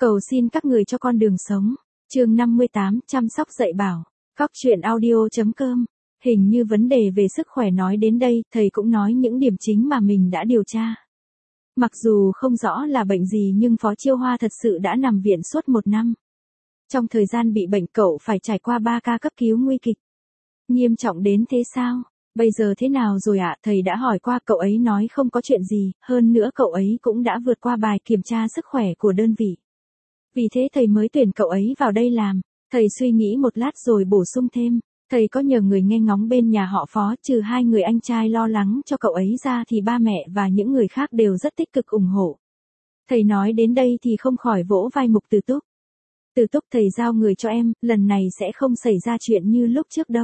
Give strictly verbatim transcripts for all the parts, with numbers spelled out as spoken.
Cầu xin các người cho con đường sống. Chương năm mươi tám, chăm sóc dạy bảo. Góc truyện audio.com. Hình như vấn đề về sức khỏe nói đến đây, thầy cũng nói những điểm chính mà mình đã điều tra. Mặc dù không rõ là bệnh gì nhưng Phó Chiêu Hoa thật sự đã nằm viện suốt một năm. Trong thời gian bị bệnh cậu phải trải qua ba ca cấp cứu nguy kịch. Nghiêm trọng đến thế sao? Bây giờ thế nào rồi ạ? Thầy đã hỏi qua, cậu ấy nói không có chuyện gì, hơn nữa cậu ấy cũng đã vượt qua bài kiểm tra sức khỏe của đơn vị. Vì thế thầy mới tuyển cậu ấy vào đây làm. Thầy suy nghĩ một lát rồi bổ sung thêm, thầy có nhờ người nghe ngóng bên nhà họ Phó, trừ hai người anh trai lo lắng cho cậu ấy ra thì ba mẹ và những người khác đều rất tích cực ủng hộ. Thầy nói đến đây thì không khỏi vỗ vai Mục Từ Túc. Từ Túc, thầy giao người cho em, lần này sẽ không xảy ra chuyện như lúc trước đâu.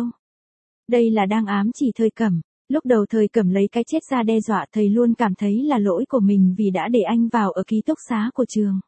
Đây là đang ám chỉ Thời Cẩm. Lúc đầu Thời Cẩm lấy cái chết ra đe dọa, thầy luôn cảm thấy là lỗi của mình vì đã để anh vào ở ký túc xá của trường.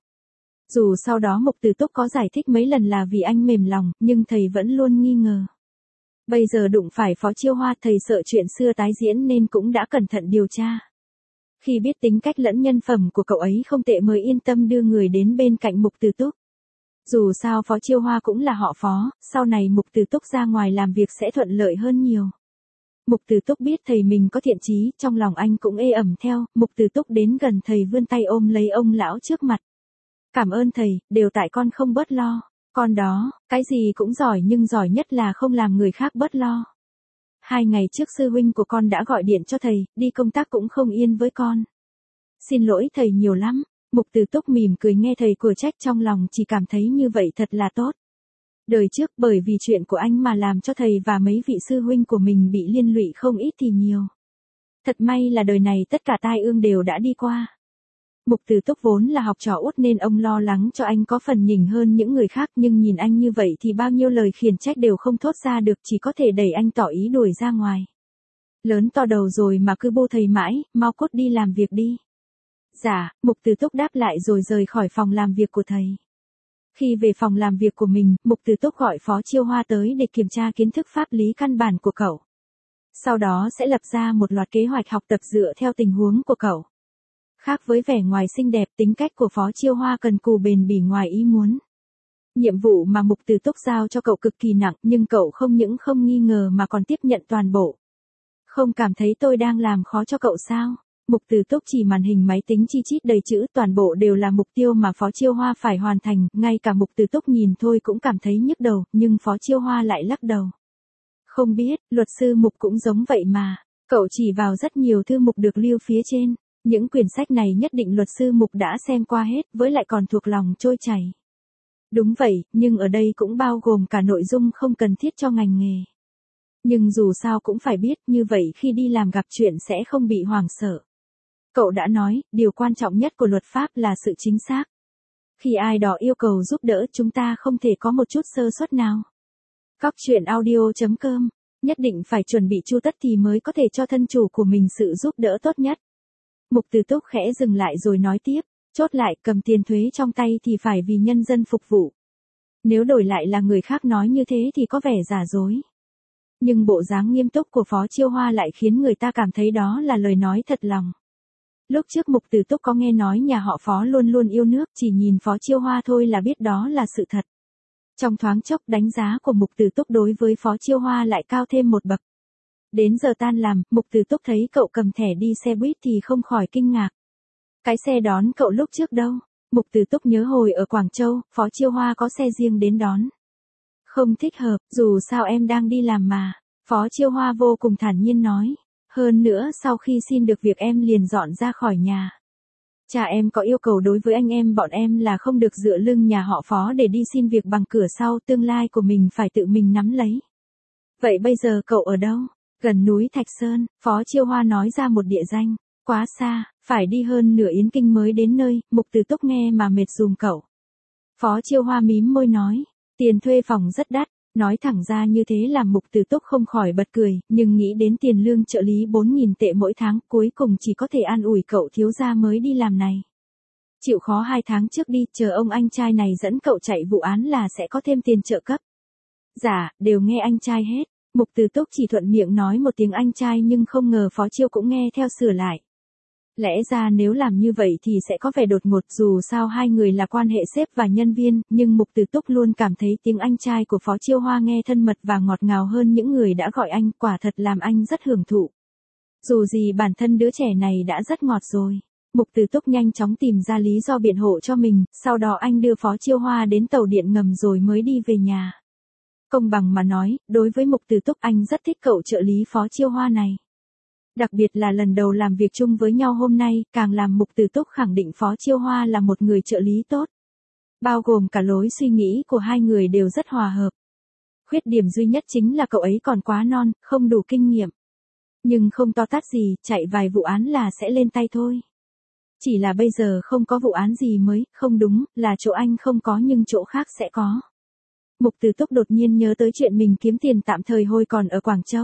Dù sau đó Mục Từ Túc có giải thích mấy lần là vì anh mềm lòng, nhưng thầy vẫn luôn nghi ngờ. Bây giờ đụng phải Phó Chiêu Hoa, thầy sợ chuyện xưa tái diễn nên cũng đã cẩn thận điều tra. Khi biết tính cách lẫn nhân phẩm của cậu ấy không tệ mới yên tâm đưa người đến bên cạnh Mục Từ Túc. Dù sao Phó Chiêu Hoa cũng là họ Phó, sau này Mục Từ Túc ra ngoài làm việc sẽ thuận lợi hơn nhiều. Mục Từ Túc biết thầy mình có thiện chí, trong lòng anh cũng ê ẩm theo. Mục Từ Túc đến gần thầy vươn tay ôm lấy ông lão trước mặt. Cảm ơn thầy, đều tại con không bớt lo. Con đó, cái gì cũng giỏi nhưng giỏi nhất là không làm người khác bớt lo. Hai ngày trước sư huynh của con đã gọi điện cho thầy, đi công tác cũng không yên với con. Xin lỗi thầy nhiều lắm. Mục Từ Túc mỉm cười nghe thầy của trách, trong lòng chỉ cảm thấy như vậy thật là tốt. Đời trước bởi vì chuyện của anh mà làm cho thầy và mấy vị sư huynh của mình bị liên lụy không ít thì nhiều. Thật may là đời này tất cả tai ương đều đã đi qua. Mục Từ Túc vốn là học trò út nên ông lo lắng cho anh có phần nhỉnh hơn những người khác, nhưng nhìn anh như vậy thì bao nhiêu lời khiển trách đều không thốt ra được, chỉ có thể đẩy anh tỏ ý đuổi ra ngoài. Lớn to đầu rồi mà cứ bô thầy mãi, mau cút đi làm việc đi. Dạ, Mục Từ Túc đáp lại rồi rời khỏi phòng làm việc của thầy. Khi về phòng làm việc của mình, Mục Từ Túc gọi Phó Chiêu Hoa tới để kiểm tra kiến thức pháp lý căn bản của cậu. Sau đó sẽ lập ra một loạt kế hoạch học tập dựa theo tình huống của cậu. Khác với vẻ ngoài xinh đẹp, tính cách của Phó Chiêu Hoa cần cù bền bỉ ngoài ý muốn. Nhiệm vụ mà Mục Từ Túc giao cho cậu cực kỳ nặng, nhưng cậu không những không nghi ngờ mà còn tiếp nhận toàn bộ. Không cảm thấy tôi đang làm khó cho cậu sao? Mục Từ Túc chỉ màn hình máy tính chi chít đầy chữ, toàn bộ đều là mục tiêu mà Phó Chiêu Hoa phải hoàn thành, ngay cả Mục Từ Túc nhìn thôi cũng cảm thấy nhức đầu, nhưng Phó Chiêu Hoa lại lắc đầu. Không biết, luật sư Mục cũng giống vậy mà, cậu chỉ vào rất nhiều thư mục được lưu phía trên, những quyển sách này nhất định luật sư Mục đã xem qua hết, với lại còn thuộc lòng trôi chảy. Đúng vậy, nhưng ở đây cũng bao gồm cả nội dung không cần thiết cho ngành nghề. Nhưng dù sao cũng phải biết, như vậy khi đi làm gặp chuyện sẽ không bị hoảng sợ. Cậu đã nói, điều quan trọng nhất của luật pháp là sự chính xác. Khi ai đó yêu cầu giúp đỡ, chúng ta không thể có một chút sơ suất nào. Góc truyện audio.com. Nhất định phải chuẩn bị chu tất thì mới có thể cho thân chủ của mình sự giúp đỡ tốt nhất. Mục Từ Túc khẽ dừng lại rồi nói tiếp, chốt lại, cầm tiền thuế trong tay thì phải vì nhân dân phục vụ. Nếu đổi lại là người khác nói như thế thì có vẻ giả dối. Nhưng bộ dáng nghiêm túc của Phó Chiêu Hoa lại khiến người ta cảm thấy đó là lời nói thật lòng. Lúc trước Mục Từ Túc có nghe nói nhà họ Phó luôn luôn yêu nước, chỉ nhìn Phó Chiêu Hoa thôi là biết đó là sự thật. Trong thoáng chốc, đánh giá của Mục Từ Túc đối với Phó Chiêu Hoa lại cao thêm một bậc. Đến giờ tan làm, Mục Từ Túc thấy cậu cầm thẻ đi xe buýt thì không khỏi kinh ngạc. Cái xe đón cậu lúc trước đâu? Mục Từ Túc nhớ hồi ở Quảng Châu, Phó Chiêu Hoa có xe riêng đến đón. Không thích hợp, dù sao em đang đi làm mà. Phó Chiêu Hoa vô cùng thản nhiên nói. Hơn nữa sau khi xin được việc em liền dọn ra khỏi nhà. Cha em có yêu cầu đối với anh em bọn em là không được dựa lưng nhà họ Phó để đi xin việc bằng cửa sau, tương lai của mình phải tự mình nắm lấy. Vậy bây giờ cậu ở đâu? Gần núi Thạch Sơn, Phó Chiêu Hoa nói ra một địa danh. Quá xa, phải đi hơn nửa Yến Kinh mới đến nơi. Mục Từ Túc nghe mà mệt dùm cậu. Phó Chiêu Hoa mím môi nói, tiền thuê phòng rất đắt. Nói thẳng ra như thế làm Mục Từ Túc không khỏi bật cười, nhưng nghĩ đến tiền lương trợ lý bốn nghìn tệ mỗi tháng, cuối cùng chỉ có thể an ủi cậu thiếu gia mới đi làm này. Chịu khó hai tháng trước đi, chờ ông anh trai này dẫn cậu chạy vụ án là sẽ có thêm tiền trợ cấp. Dạ, đều nghe anh trai hết. Mục Từ Túc chỉ thuận miệng nói một tiếng anh trai nhưng không ngờ Phó Chiêu cũng nghe theo sửa lại. Lẽ ra nếu làm như vậy thì sẽ có vẻ đột ngột, dù sao hai người là quan hệ sếp và nhân viên, nhưng Mục Từ Túc luôn cảm thấy tiếng anh trai của Phó Chiêu Hoa nghe thân mật và ngọt ngào hơn những người đã gọi anh, quả thật làm anh rất hưởng thụ. Dù gì bản thân đứa trẻ này đã rất ngọt rồi. Mục Từ Túc nhanh chóng tìm ra lý do biện hộ cho mình, sau đó anh đưa Phó Chiêu Hoa đến tàu điện ngầm rồi mới đi về nhà. Công bằng mà nói, đối với Mục Từ Túc anh rất thích cậu trợ lý Phó Chiêu Hoa này. Đặc biệt là lần đầu làm việc chung với nhau hôm nay, càng làm Mục Từ Túc khẳng định Phó Chiêu Hoa là một người trợ lý tốt. Bao gồm cả lối suy nghĩ của hai người đều rất hòa hợp. Khuyết điểm duy nhất chính là cậu ấy còn quá non, không đủ kinh nghiệm. Nhưng không to tát gì, chạy vài vụ án là sẽ lên tay thôi. Chỉ là bây giờ không có vụ án gì mới, không đúng, là chỗ anh không có nhưng chỗ khác sẽ có. Mục Từ Túc đột nhiên nhớ tới chuyện mình kiếm tiền tạm thời hồi còn ở Quảng Châu.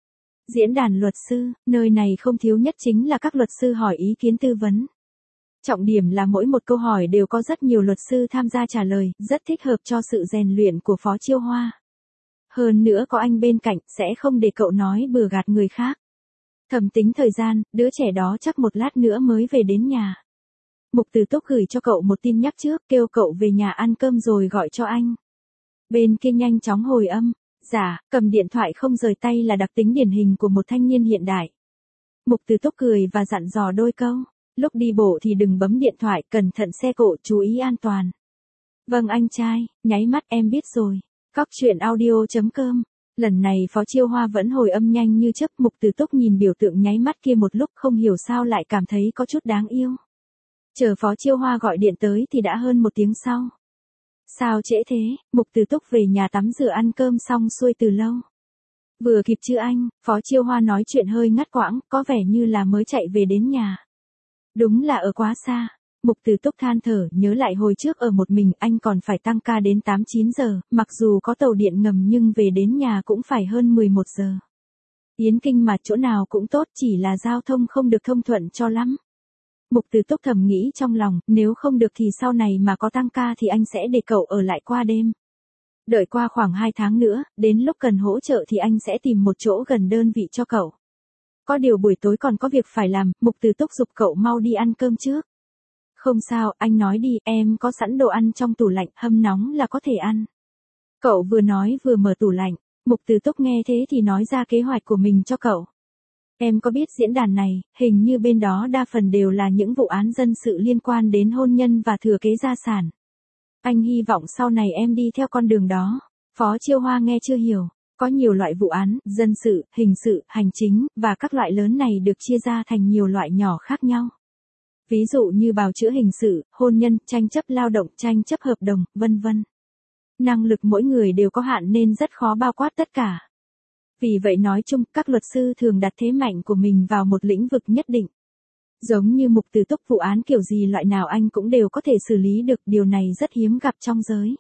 Diễn đàn luật sư, nơi này không thiếu nhất chính là các luật sư hỏi ý kiến tư vấn. Trọng điểm là mỗi một câu hỏi đều có rất nhiều luật sư tham gia trả lời, rất thích hợp cho sự rèn luyện của Phó Chiêu Hoa. Hơn nữa có anh bên cạnh, sẽ không để cậu nói bừa gạt người khác. Thầm tính thời gian, đứa trẻ đó chắc một lát nữa mới về đến nhà. Mục Từ Túc gửi cho cậu một tin nhắc trước, kêu cậu về nhà ăn cơm rồi gọi cho anh. Bên kia nhanh chóng hồi âm. Dạ, cầm điện thoại không rời tay là đặc tính điển hình của một thanh niên hiện đại. Mục Từ Túc cười và dặn dò đôi câu. Lúc đi bộ thì đừng bấm điện thoại, cẩn thận xe cộ, chú ý an toàn. Vâng anh trai, nháy mắt em biết rồi. Cóc truyện audio chấm com. Lần này Phó Chiêu Hoa vẫn hồi âm nhanh như chớp. Mục Từ Túc nhìn biểu tượng nháy mắt kia một lúc không hiểu sao lại cảm thấy có chút đáng yêu. Chờ Phó Chiêu Hoa gọi điện tới thì đã hơn một tiếng sau. Sao trễ thế, Mục Từ Túc về nhà tắm rửa ăn cơm xong xuôi từ lâu. Vừa kịp chưa anh, Phó Chiêu Hoa nói chuyện hơi ngắt quãng, có vẻ như là mới chạy về đến nhà. Đúng là ở quá xa. Mục Từ Túc than thở, nhớ lại hồi trước ở một mình anh còn phải tăng ca đến tám chín giờ, mặc dù có tàu điện ngầm nhưng về đến nhà cũng phải hơn mười một giờ. Yến Kinh mà chỗ nào cũng tốt, chỉ là giao thông không được thông thuận cho lắm. Mục Từ Túc thầm nghĩ trong lòng, nếu không được thì sau này mà có tăng ca thì anh sẽ để cậu ở lại qua đêm. Đợi qua khoảng hai tháng nữa, đến lúc cần hỗ trợ thì anh sẽ tìm một chỗ gần đơn vị cho cậu. Có điều buổi tối còn có việc phải làm, Mục Từ Túc giục cậu mau đi ăn cơm trước. Không sao, anh nói đi, em có sẵn đồ ăn trong tủ lạnh, hâm nóng là có thể ăn. Cậu vừa nói vừa mở tủ lạnh, Mục Từ Túc nghe thế thì nói ra kế hoạch của mình cho cậu. Em có biết diễn đàn này, hình như bên đó đa phần đều là những vụ án dân sự liên quan đến hôn nhân và thừa kế gia sản. Anh hy vọng sau này em đi theo con đường đó. Phó Chiêu Hoa nghe chưa hiểu, có nhiều loại vụ án, dân sự, hình sự, hành chính, và các loại lớn này được chia ra thành nhiều loại nhỏ khác nhau. Ví dụ như bào chữa hình sự, hôn nhân, tranh chấp lao động, tranh chấp hợp đồng, vân vân. Năng lực mỗi người đều có hạn nên rất khó bao quát tất cả. Vì vậy nói chung, các luật sư thường đặt thế mạnh của mình vào một lĩnh vực nhất định. Giống như Mục Từ Túc, vụ án kiểu gì loại nào anh cũng đều có thể xử lý được, điều này rất hiếm gặp trong giới.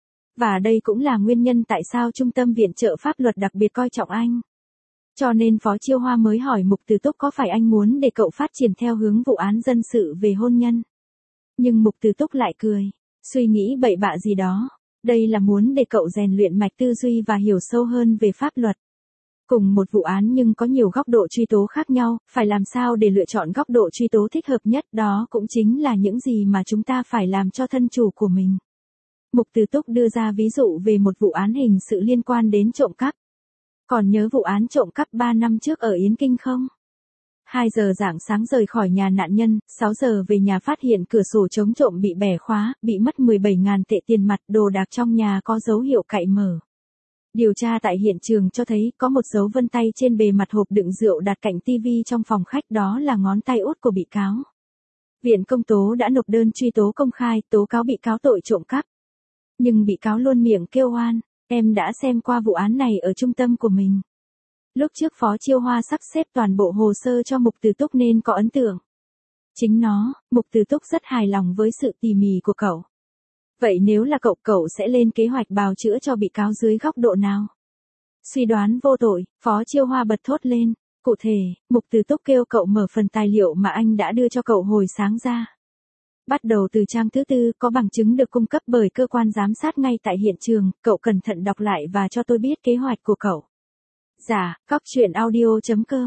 Và đây cũng là nguyên nhân tại sao Trung tâm Viện trợ Pháp luật đặc biệt coi trọng anh. Cho nên Phó Chiêu Hoa mới hỏi Mục Từ Túc có phải anh muốn để cậu phát triển theo hướng vụ án dân sự về hôn nhân. Nhưng Mục Từ Túc lại cười, suy nghĩ bậy bạ gì đó. Đây là muốn để cậu rèn luyện mạch tư duy và hiểu sâu hơn về pháp luật. Cùng một vụ án nhưng có nhiều góc độ truy tố khác nhau, phải làm sao để lựa chọn góc độ truy tố thích hợp nhất, đó cũng chính là những gì mà chúng ta phải làm cho thân chủ của mình. Mục Từ Túc đưa ra ví dụ về một vụ án hình sự liên quan đến trộm cắp. Còn nhớ vụ án trộm cắp ba năm trước ở Yến Kinh không? hai giờ rạng sáng rời khỏi nhà nạn nhân, sáu giờ về nhà phát hiện cửa sổ chống trộm bị bẻ khóa, bị mất mười bảy nghìn tệ tiền mặt, đồ đạc trong nhà có dấu hiệu cậy mở. Điều tra tại hiện trường cho thấy có một dấu vân tay trên bề mặt hộp đựng rượu đặt cạnh tivi trong phòng khách, đó là ngón tay út của bị cáo. Viện công tố đã nộp đơn truy tố công khai, tố cáo bị cáo tội trộm cắp. Nhưng bị cáo luôn miệng kêu oan, em đã xem qua vụ án này ở trung tâm của mình. Lúc trước Phó Chiêu Hoa sắp xếp toàn bộ hồ sơ cho Mục Từ Túc nên có ấn tượng. Chính nó, Mục Từ Túc rất hài lòng với sự tỉ mỉ của cậu. Vậy nếu là cậu, cậu sẽ lên kế hoạch bào chữa cho bị cáo dưới góc độ nào? Suy đoán vô tội, Phó Chiêu Hoa bật thốt lên. Cụ thể, Mục Từ Túc kêu cậu mở phần tài liệu mà anh đã đưa cho cậu hồi sáng ra. Bắt đầu từ trang thứ tư, có bằng chứng được cung cấp bởi cơ quan giám sát ngay tại hiện trường, cậu cẩn thận đọc lại và cho tôi biết kế hoạch của cậu. Dạ, cóc truyện audio chấm com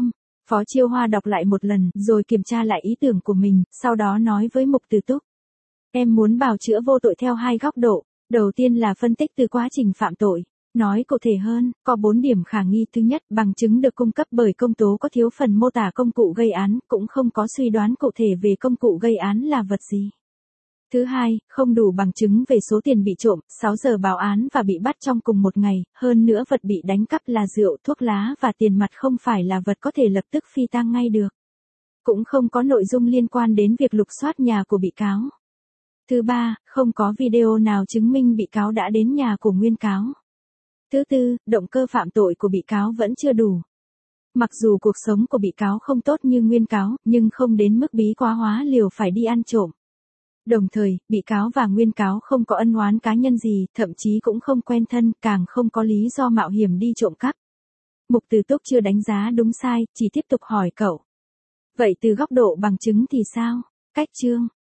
Phó Chiêu Hoa đọc lại một lần, rồi kiểm tra lại ý tưởng của mình, sau đó nói với Mục Từ Túc. Em muốn bào chữa vô tội theo hai góc độ. Đầu tiên là phân tích từ quá trình phạm tội. Nói cụ thể hơn, có bốn điểm khả nghi. Thứ nhất, bằng chứng được cung cấp bởi công tố có thiếu phần mô tả công cụ gây án, cũng không có suy đoán cụ thể về công cụ gây án là vật gì. Thứ hai, không đủ bằng chứng về số tiền bị trộm, sáu giờ báo án và bị bắt trong cùng một ngày, hơn nữa vật bị đánh cắp là rượu, thuốc lá và tiền mặt không phải là vật có thể lập tức phi tang ngay được. Cũng không có nội dung liên quan đến việc lục soát nhà của bị cáo. Thứ ba, không có video nào chứng minh bị cáo đã đến nhà của nguyên cáo. Thứ tư, động cơ phạm tội của bị cáo vẫn chưa đủ. Mặc dù cuộc sống của bị cáo không tốt như nguyên cáo, nhưng không đến mức bí quá hóa liều phải đi ăn trộm. Đồng thời, bị cáo và nguyên cáo không có ân oán cá nhân gì, thậm chí cũng không quen thân, càng không có lý do mạo hiểm đi trộm cắp. Mục Từ Túc chưa đánh giá đúng sai, chỉ tiếp tục hỏi cậu. Vậy từ góc độ bằng chứng thì sao? Cách chương